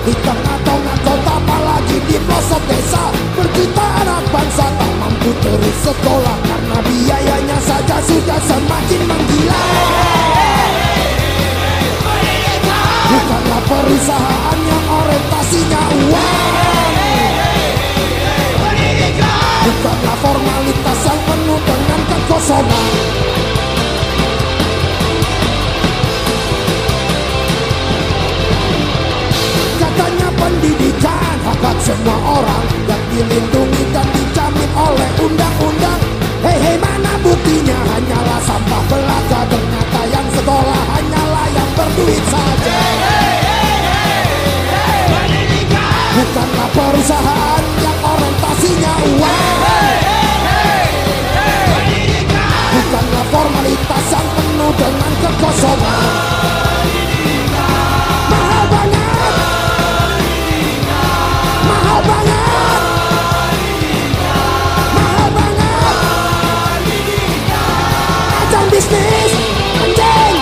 di tengah-tengah kota apalagi di pelosok desa. Berjuta anak bangsa tak mampu terus sekolah karena biayanya saja sudah semakin menggila. Bukanlah perusahaan yang orientasinya uang, bukanlah formalitas yang penuh dengan kekosongan. Katanya pendidikan hak semua orang yang dilindungi dan dijamin oleh undang-undang. Hei mana buktinya, hanyalah sampah belaka. Ternyata yang sekolah hanyalah yang berduit saja. Bukanlah perusahaan yang orientasinya uang, bukanlah formalitas yang penuh dengan kekosongan. Mahal banget, mahal banget, mahal banget. Ajang bisnis anjing.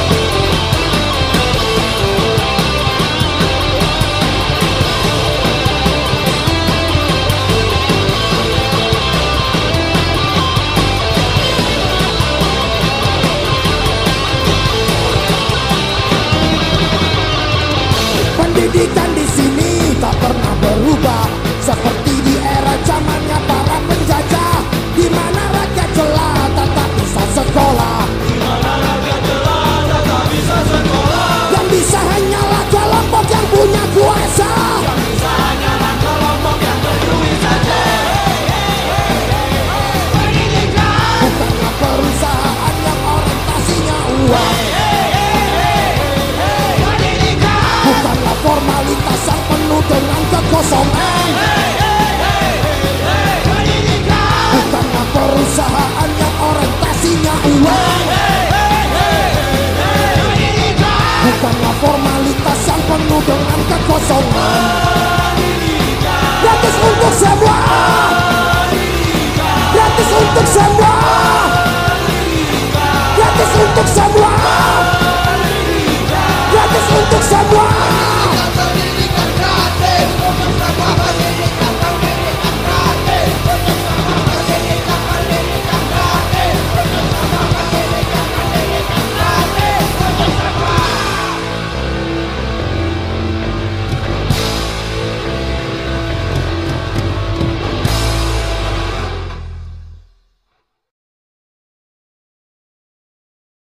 Pendidikan di sini tak pernah berubah, seperti di era zamannya para penjajah, di mana rakyat jelata tak bisa sekolah, di mana rakyat jelata tak bisa sekolah. Yang bisa hanyalah kelompok yang punya kuasa, yang bisa hanyalah kelompok yang berduit saja. Pendidikan bukanlah perusahaan yang orientasinya uang, bukanlah formalitas yang penuh dengan kekosongan. Bukanlah perusahaan yang orientasinya uang, bukanlah formalitas yang penuh dengan kekosongan. Gratis untuk semua.